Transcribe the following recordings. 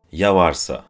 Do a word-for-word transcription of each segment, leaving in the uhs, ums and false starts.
Ya varsa?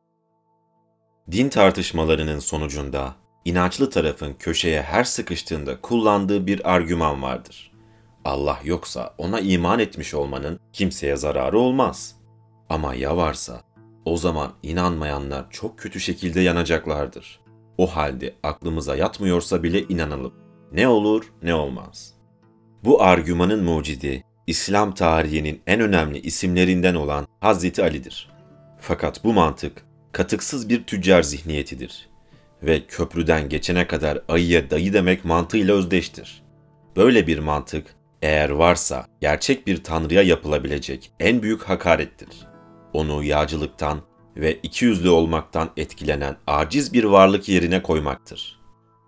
Din tartışmalarının sonucunda inançlı tarafın köşeye her sıkıştığında kullandığı bir argüman vardır. Allah yoksa ona iman etmiş olmanın kimseye zararı olmaz. Ama ya varsa, o zaman inanmayanlar çok kötü şekilde yanacaklardır. O halde aklımıza yatmıyorsa bile inanalım. Ne olur ne olmaz. Bu argümanın mucidi, İslam tarihinin en önemli isimlerinden olan Hazreti Ali'dir. Fakat bu mantık, katıksız bir tüccar zihniyetidir. Ve köprüden geçene kadar ayıya dayı demek mantığıyla özdeştir. Böyle bir mantık, eğer varsa gerçek bir tanrıya yapılabilecek en büyük hakarettir. Onu yağcılıktan ve ikiyüzlü olmaktan etkilenen aciz bir varlık yerine koymaktır.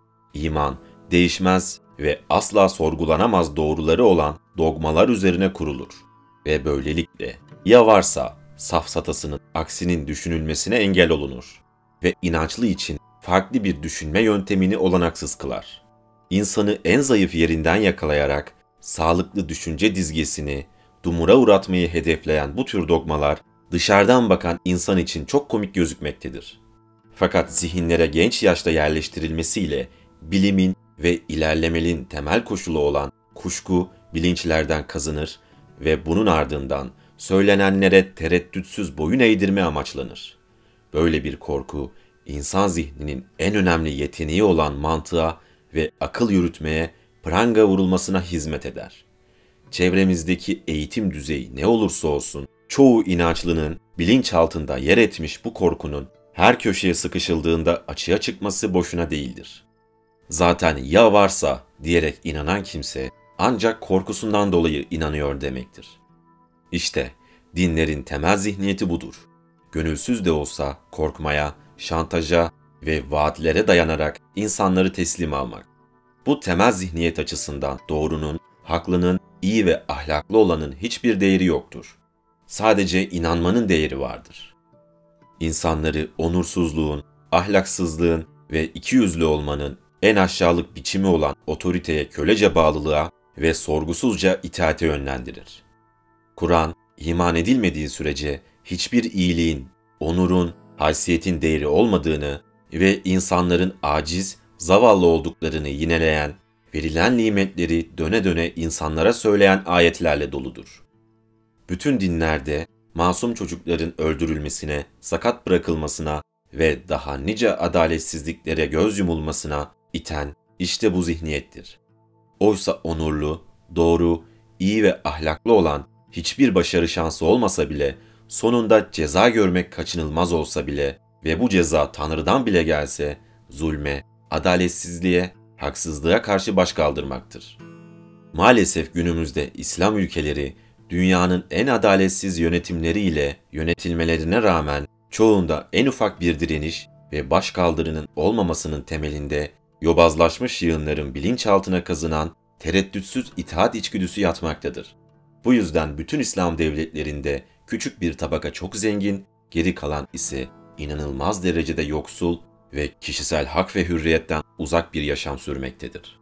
İman, değişmez ve asla sorgulanamaz doğruları olan dogmalar üzerine kurulur ve böylelikle ya varsa safsatasının aksinin düşünülmesine engel olunur ve inançlı için farklı bir düşünme yöntemini olanaksız kılar. İnsanı en zayıf yerinden yakalayarak sağlıklı düşünce dizgesini dumura uğratmayı hedefleyen bu tür dogmalar dışarıdan bakan insan için çok komik gözükmektedir. Fakat zihinlere genç yaşta yerleştirilmesiyle bilimin ve ilerlemenin temel koşulu olan kuşku bilinçlerden kazınır ve bunun ardından söylenenlere tereddütsüz boyun eğdirme amaçlanır. Böyle bir korku, insan zihninin en önemli yeteneği olan mantığa ve akıl yürütmeye pranga vurulmasına hizmet eder. Çevremizdeki eğitim düzeyi ne olursa olsun, çoğu inançlının bilinçaltında yer etmiş bu korkunun her köşeye sıkışıldığında açığa çıkması boşuna değildir. Zaten ya varsa diyerek inanan kimse ancak korkusundan dolayı inanıyor demektir. İşte dinlerin temel zihniyeti budur. Gönülsüz de olsa korkmaya, şantaja ve vaatlere dayanarak insanları teslim almak. Bu temel zihniyet açısından doğrunun, haklının, iyi ve ahlaklı olanın hiçbir değeri yoktur. Sadece inanmanın değeri vardır. İnsanları onursuzluğun, ahlaksızlığın ve ikiyüzlü olmanın en aşağılık biçimi olan otoriteye kölece bağlılığa ve sorgusuzca itaate yönlendirir. Kur'an, iman edilmediği sürece hiçbir iyiliğin, onurun, haysiyetin değeri olmadığını ve insanların aciz, zavallı olduklarını yineleyen, verilen nimetleri döne döne insanlara söyleyen ayetlerle doludur. Bütün dinlerde masum çocukların öldürülmesine, sakat bırakılmasına ve daha nice adaletsizliklere göz yumulmasına iten işte bu zihniyettir. Oysa onurlu, doğru, iyi ve ahlaklı olan hiçbir başarı şansı olmasa bile, sonunda ceza görmek kaçınılmaz olsa bile ve bu ceza Tanrı'dan bile gelse, zulme, adaletsizliğe, haksızlığa karşı baş kaldırmaktır. Maalesef günümüzde İslam ülkeleri, dünyanın en adaletsiz yönetimleriyle yönetilmelerine rağmen çoğunda en ufak bir direniş ve başkaldırının olmamasının temelinde yobazlaşmış yığınların bilinçaltına kazınan tereddütsüz itaat içgüdüsü yatmaktadır. Bu yüzden bütün İslam devletlerinde küçük bir tabaka çok zengin, geri kalan ise inanılmaz derecede yoksul ve kişisel hak ve hürriyetten uzak bir yaşam sürmektedir.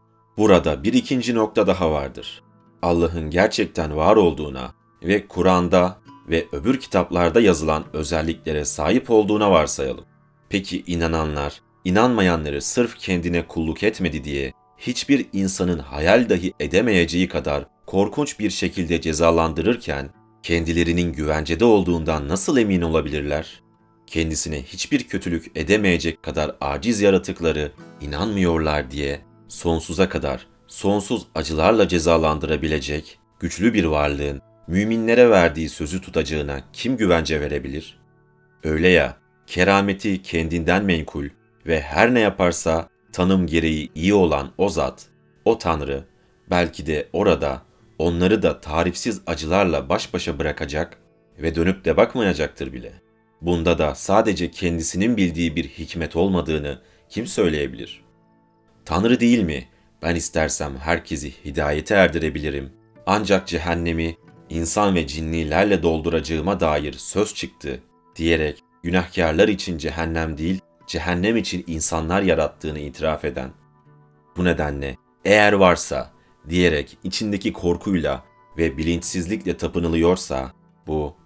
Burada bir ikinci nokta daha vardır. Allah'ın gerçekten var olduğuna ve Kur'an'da ve öbür kitaplarda yazılan özelliklere sahip olduğuna varsayalım. Peki inananlar, inanmayanları sırf kendine kulluk etmedi diye hiçbir insanın hayal dahi edemeyeceği kadar korkunç bir şekilde cezalandırırken kendilerinin güvencede olduğundan nasıl emin olabilirler? Kendisine hiçbir kötülük edemeyecek kadar aciz yaratıkları inanmıyorlar diye sonsuza kadar sonsuz acılarla cezalandırabilecek güçlü bir varlığın müminlere verdiği sözü tutacağına kim güvence verebilir? Öyle ya, kerameti kendinden menkul ve her ne yaparsa tanım gereği iyi olan o zat, o Tanrı, belki de orada onları da tarifsiz acılarla baş başa bırakacak ve dönüp de bakmayacaktır bile. Bunda da sadece kendisinin bildiği bir hikmet olmadığını kim söyleyebilir? Tanrı değil mi? Ben istersem herkesi hidayete erdirebilirim. Ancak cehennemi insan ve cinnilerle dolduracağıma dair söz çıktı diyerek günahkarlar için cehennem değil, cehennem için insanlar yarattığını itiraf eden. Bu nedenle eğer varsa diyerek içindeki korkuyla ve bilinçsizlikle tapınılıyorsa bu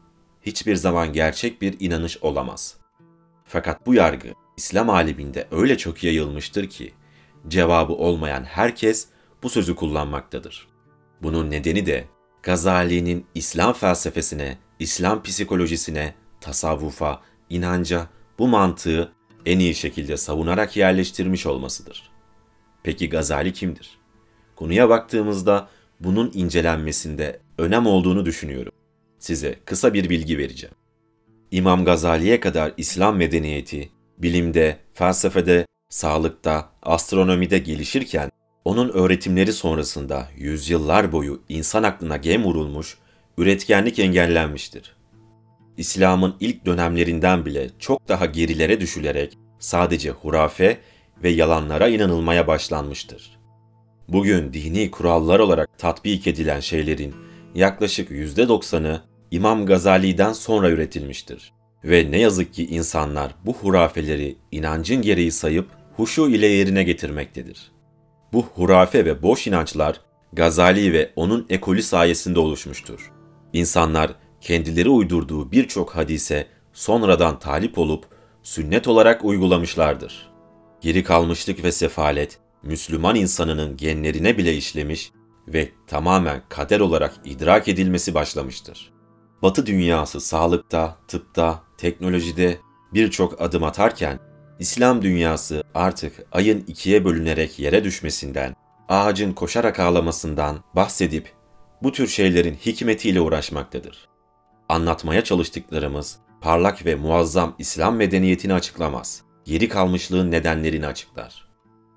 hiçbir zaman gerçek bir inanış olamaz. Fakat bu yargı İslam aleminde öyle çok yayılmıştır ki cevabı olmayan herkes bu sözü kullanmaktadır. Bunun nedeni de Gazali'nin İslam felsefesine, İslam psikolojisine, tasavvufa, inanca bu mantığı en iyi şekilde savunarak yerleştirmiş olmasıdır. Peki Gazali kimdir? Konuya baktığımızda bunun incelenmesinde önem olduğunu düşünüyorum. Size kısa bir bilgi vereceğim. İmam Gazali'ye kadar İslam medeniyeti, bilimde, felsefede, sağlıkta, astronomide gelişirken, onun öğretimleri sonrasında yüzyıllar boyu insan aklına gem vurulmuş, üretkenlik engellenmiştir. İslam'ın ilk dönemlerinden bile çok daha gerilere düşülerek sadece hurafe ve yalanlara inanılmaya başlanmıştır. Bugün dini kurallar olarak tatbik edilen şeylerin yaklaşık yüzde doksanı İmam Gazali'den sonra üretilmiştir. Ve ne yazık ki insanlar bu hurafeleri inancın gereği sayıp huşu ile yerine getirmektedir. Bu hurafe ve boş inançlar Gazali ve onun ekolü sayesinde oluşmuştur. İnsanlar kendileri uydurduğu birçok hadise sonradan talip olup sünnet olarak uygulamışlardır. Geri kalmışlık ve sefalet, Müslüman insanının genlerine bile işlemiş ve tamamen kader olarak idrak edilmesi başlamıştır. Batı dünyası sağlıkta, tıpta, teknolojide birçok adım atarken, İslam dünyası artık ayın ikiye bölünerek yere düşmesinden, ağacın koşarak ağlamasından bahsedip bu tür şeylerin hikmetiyle uğraşmaktadır. Anlatmaya çalıştıklarımız parlak ve muazzam İslam medeniyetini açıklamaz, geri kalmışlığın nedenlerini açıklar.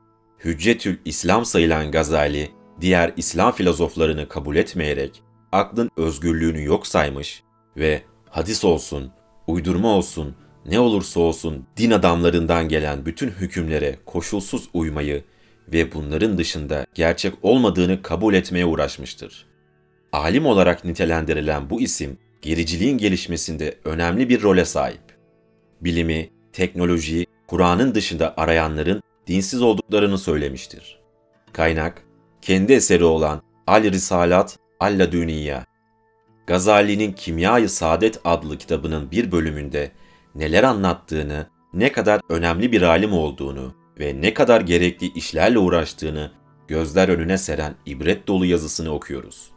Hüccetül İslam sayılan Gazali, diğer İslam filozoflarını kabul etmeyerek aklın özgürlüğünü yok saymış ve hadis olsun, uydurma olsun, ne olursa olsun din adamlarından gelen bütün hükümlere koşulsuz uymayı ve bunların dışında gerçek olmadığını kabul etmeye uğraşmıştır. Alim olarak nitelendirilen bu isim, gericiliğin gelişmesinde önemli bir role sahip. Bilimi, teknolojiyi Kur'an'ın dışında arayanların dinsiz olduklarını söylemiştir. Kaynak, kendi eseri olan Al-Risalat Alladüniyya. Gazali'nin Kimya-i Saadet adlı kitabının bir bölümünde neler anlattığını, ne kadar önemli bir alim olduğunu ve ne kadar gerekli işlerle uğraştığını gözler önüne seren ibret dolu yazısını okuyoruz.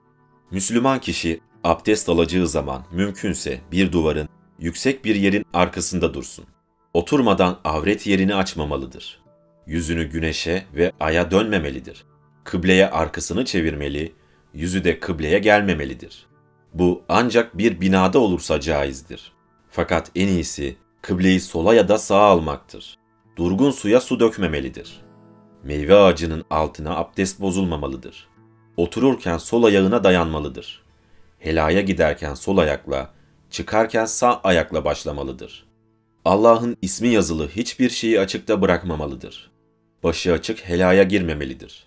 Müslüman kişi abdest alacağı zaman mümkünse bir duvarın, yüksek bir yerin arkasında dursun. Oturmadan avret yerini açmamalıdır. Yüzünü güneşe ve aya dönmemelidir. Kıbleye arkasını çevirmeli, yüzü de kıbleye gelmemelidir. Bu ancak bir binada olursa caizdir. Fakat en iyisi kıbleyi sola ya da sağa almaktır. Durgun suya su dökmemelidir. Meyve ağacının altına abdest bozulmamalıdır. Otururken sol ayağına dayanmalıdır. Helaya giderken sol ayakla, çıkarken sağ ayakla başlamalıdır. Allah'ın ismi yazılı hiçbir şeyi açıkta bırakmamalıdır. Başı açık helaya girmemelidir.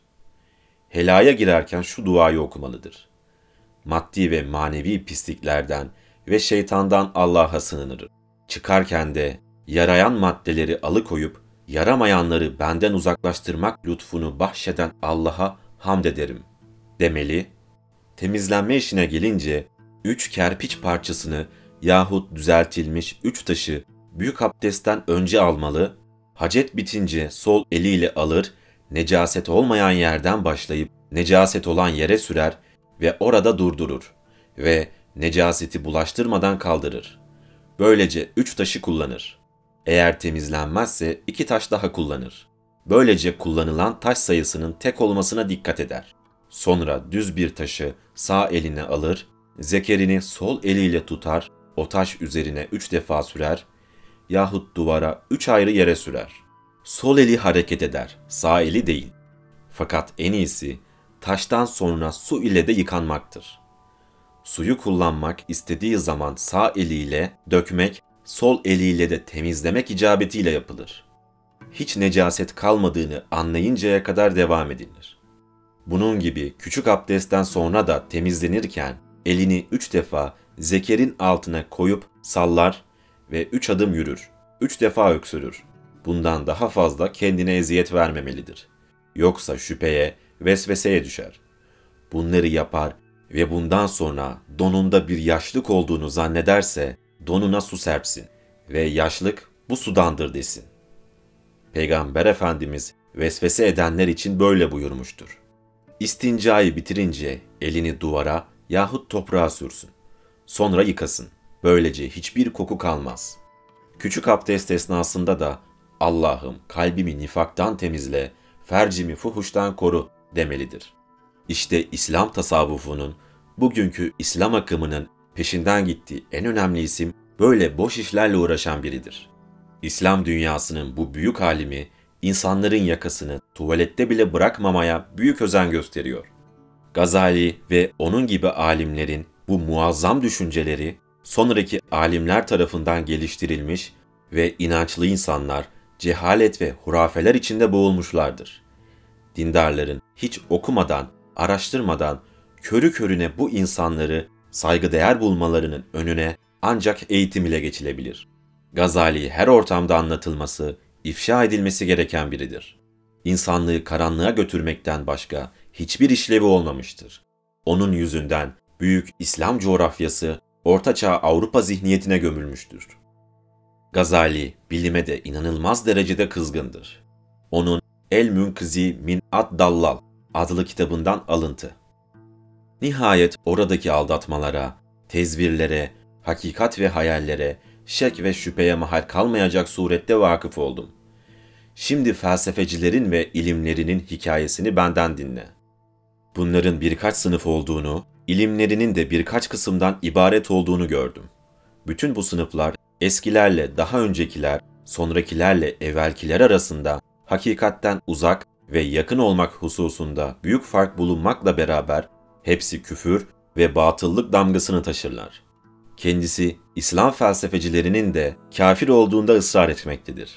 Helaya girerken şu duayı okumalıdır. Maddi ve manevi pisliklerden ve şeytandan Allah'a sığınırım. Çıkarken de yarayan maddeleri alıkoyup yaramayanları benden uzaklaştırmak lütfunu bahşeden Allah'a hamd ederim demeli. Temizlenme işine gelince üç kerpiç parçasını yahut düzeltilmiş üç taşı büyük abdestten önce almalı, hacet bitince sol eliyle alır, necaset olmayan yerden başlayıp necaset olan yere sürer ve orada durdurur ve necaseti bulaştırmadan kaldırır. Böylece üç taşı kullanır. Eğer temizlenmezse iki taş daha kullanır. Böylece kullanılan taş sayısının tek olmasına dikkat eder. Sonra düz bir taşı sağ eline alır, zekerini sol eliyle tutar, o taş üzerine üç defa sürer yahut duvara üç ayrı yere sürer. Sol eli hareket eder, sağ eli değil. Fakat en iyisi taştan sonra su ile de yıkanmaktır. Suyu kullanmak istediği zaman sağ eliyle dökmek, sol eliyle de temizlemek icabetiyle yapılır. Hiç necaset kalmadığını anlayıncaya kadar devam edilir. Bunun gibi küçük abdestten sonra da temizlenirken elini üç defa zekerin altına koyup sallar ve üç adım yürür, üç defa öksürür. Bundan daha fazla kendine eziyet vermemelidir. Yoksa şüpheye, vesveseye düşer. Bunları yapar ve bundan sonra donunda bir yaşlık olduğunu zannederse donuna su serpsin ve yaşlık bu sudandır desin. Peygamber Efendimiz vesvese edenler için böyle buyurmuştur. İstincayı bitirince elini duvara yahut toprağa sürsün. Sonra yıkasın. Böylece hiçbir koku kalmaz. Küçük abdest esnasında da Allah'ım kalbimi nifaktan temizle, fercimi fuhuştan koru demelidir. İşte İslam tasavvufunun, bugünkü İslam akımının peşinden gittiği en önemli isim böyle boş işlerle uğraşan biridir. İslam dünyasının bu büyük alimi, insanların yakasını tuvalette bile bırakmamaya büyük özen gösteriyor. Gazali ve onun gibi alimlerin bu muazzam düşünceleri, sonraki alimler tarafından geliştirilmiş ve inançlı insanlar cehalet ve hurafeler içinde boğulmuşlardır. Dindarların hiç okumadan, araştırmadan, körü körüne bu insanları saygıdeğer bulmalarının önüne ancak eğitim ile geçilebilir. Gazali her ortamda anlatılması, ifşa edilmesi gereken biridir. İnsanlığı karanlığa götürmekten başka hiçbir işlevi olmamıştır. Onun yüzünden büyük İslam coğrafyası Ortaçağ Avrupa zihniyetine gömülmüştür. Gazali bilime de inanılmaz derecede kızgındır. Onun El Münkizi min Ad-Dallal adlı kitabından alıntı. Nihayet oradaki aldatmalara, tezvirlere, hakikat ve hayallere, şek ve şüpheye mahal kalmayacak surette vakıf oldum. Şimdi felsefecilerin ve ilimlerinin hikayesini benden dinle. Bunların birkaç sınıf olduğunu, ilimlerinin de birkaç kısımdan ibaret olduğunu gördüm. Bütün bu sınıflar eskilerle daha öncekiler, sonrakilerle evvelkiler arasında hakikatten uzak ve yakın olmak hususunda büyük fark bulunmakla beraber hepsi küfür ve batıllık damgasını taşırlar. Kendisi İslam felsefecilerinin de kafir olduğunda ısrar etmektedir.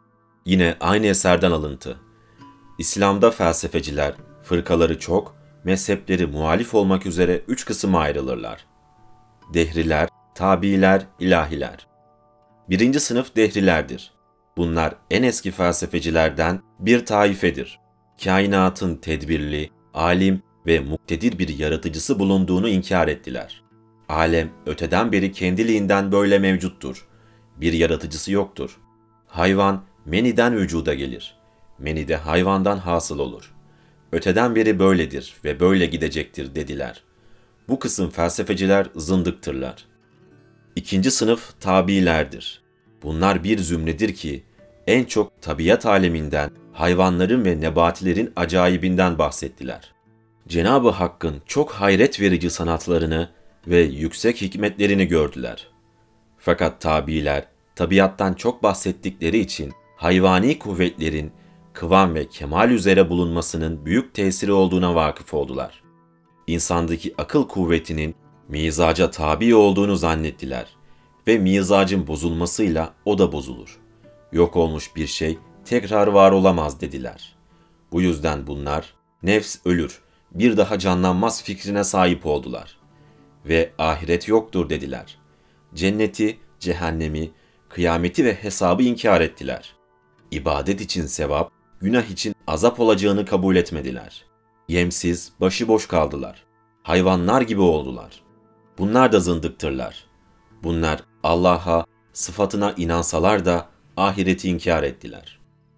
Yine aynı eserden alıntı. İslam'da felsefeciler, fırkaları çok, mezhepleri muhalif olmak üzere üç kısıma ayrılırlar. Dehriler, tabiiler, ilahiler. Birinci sınıf dehrilerdir. Bunlar en eski felsefecilerden bir taifedir. Kainatın tedbirli, alim ve muktedir bir yaratıcısı bulunduğunu inkar ettiler. Alem öteden beri kendiliğinden böyle mevcuttur. Bir yaratıcısı yoktur. Hayvan meniden vücuda gelir. Meni de hayvandan hasıl olur. Öteden beri böyledir ve böyle gidecektir dediler. Bu kısım felsefeciler zındıktırlar. İkinci sınıf tabiilerdir. Bunlar bir zümredir ki en çok tabiat aleminden, hayvanların ve nebatilerin acayibinden bahsettiler. Cenab-ı Hakk'ın çok hayret verici sanatlarını ve yüksek hikmetlerini gördüler. Fakat tabiiler tabiattan çok bahsettikleri için hayvani kuvvetlerin kıvam ve kemal üzere bulunmasının büyük tesiri olduğuna vakıf oldular. İnsandaki akıl kuvvetinin mizaca tabi olduğunu zannettiler ve mizacın bozulmasıyla o da bozulur. Yok olmuş bir şey tekrar var olamaz dediler. Bu yüzden bunlar nefs ölür, bir daha canlanmaz fikrine sahip oldular. Ve ahiret yoktur dediler. Cenneti, cehennemi, kıyameti ve hesabı inkar ettiler. İbadet için sevap, günah için azap olacağını kabul etmediler. Yemsiz, başıboş kaldılar. Hayvanlar gibi oldular. Bunlar da zındıktırlar. Bunlar Allah'a, sıfatına inansalar da ahireti inkar ettiler.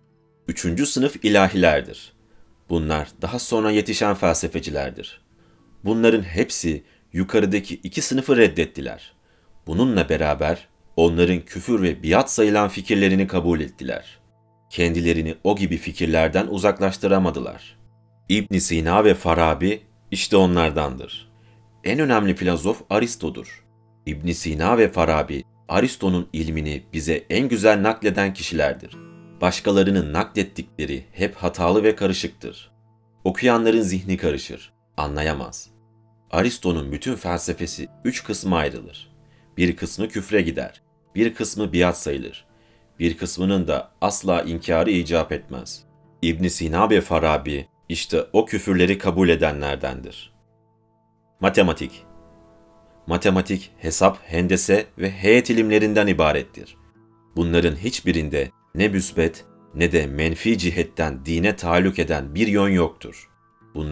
Üçüncü sınıf ilahilerdir. Bunlar daha sonra yetişen felsefecilerdir. Bunların hepsi yukarıdaki iki sınıfı reddettiler. Bununla beraber onların küfür ve biat sayılan fikirlerini kabul ettiler. Kendilerini o gibi fikirlerden uzaklaştıramadılar. İbn Sina ve Farabi işte onlardandır. En önemli filozof Aristo'dur. İbn Sina ve Farabi, Aristo'nun ilmini bize en güzel nakleden kişilerdir. Başkalarının naklettikleri hep hatalı ve karışıktır. Okuyanların zihni karışır, anlayamaz. Aristo'nun bütün felsefesi üç kısma ayrılır. Bir kısmı küfre gider, bir kısmı biat sayılır, bir kısmının da asla inkarı icap etmez. İbn Sina ve Farabi işte o küfürleri kabul edenlerdendir. Matematik. Matematik, hesap, hendese ve heyet ilimlerinden ibarettir. Bunların hiçbirinde ne müsbet ne de menfi cihetten dine taalluk eden bir yön yoktur. Bunlar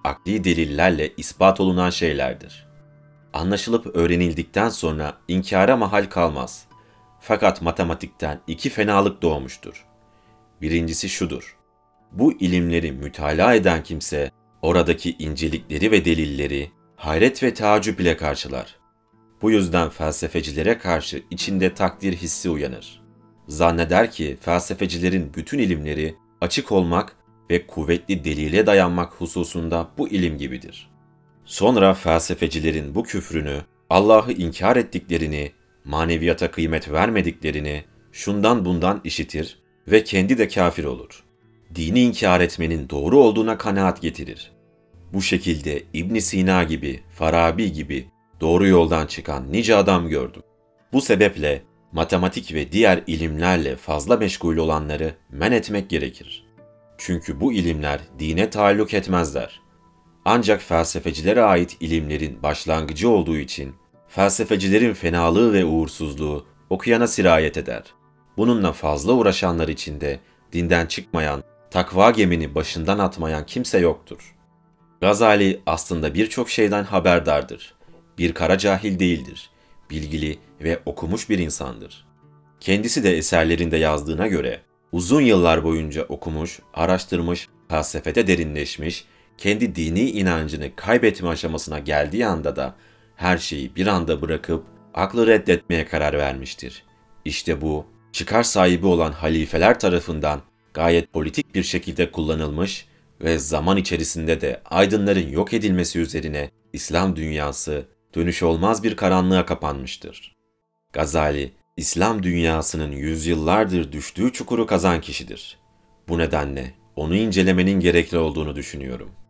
akli delillerle ispat olunan şeylerdir. Anlaşılıp öğrenildikten sonra inkara mahal kalmaz. Fakat matematikten iki fenalık doğmuştur. Birincisi şudur: bu ilimleri mütalaa eden kimse, oradaki incelikleri ve delilleri hayret ve taaccüp ile karşılar. Bu yüzden felsefecilere karşı içinde takdir hissi uyanır. Zanneder ki felsefecilerin bütün ilimleri açık olmak ve kuvvetli delile dayanmak hususunda bu ilim gibidir. Sonra felsefecilerin bu küfrünü, Allah'ı inkar ettiklerini, maneviyata kıymet vermediklerini şundan bundan işitir ve kendi de kafir olur. Dini inkar etmenin doğru olduğuna kanaat getirir. Bu şekilde İbn Sina gibi, Farabi gibi doğru yoldan çıkan nice adam gördüm. Bu sebeple matematik ve diğer ilimlerle fazla meşgul olanları men etmek gerekir. Çünkü bu ilimler dine taalluk etmezler. Ancak felsefecilere ait ilimlerin başlangıcı olduğu için felsefecilerin fenalığı ve uğursuzluğu okuyana sirayet eder. Bununla fazla uğraşanlar içinde dinden çıkmayan, takva gemini başından atmayan kimse yoktur. Gazali aslında birçok şeyden haberdardır. Bir kara cahil değildir. Bilgili ve okumuş bir insandır. Kendisi de eserlerinde yazdığına göre uzun yıllar boyunca okumuş, araştırmış, felsefede derinleşmiş, kendi dini inancını kaybetme aşamasına geldiği anda da her şeyi bir anda bırakıp aklı reddetmeye karar vermiştir. İşte bu, çıkar sahibi olan halifeler tarafından gayet politik bir şekilde kullanılmış ve zaman içerisinde de aydınların yok edilmesi üzerine İslam dünyası dönüş olmaz bir karanlığa kapanmıştır. Gazali, İslam dünyasının yüzyıllardır düştüğü çukuru kazan kişidir. Bu nedenle onu incelemenin gerekli olduğunu düşünüyorum.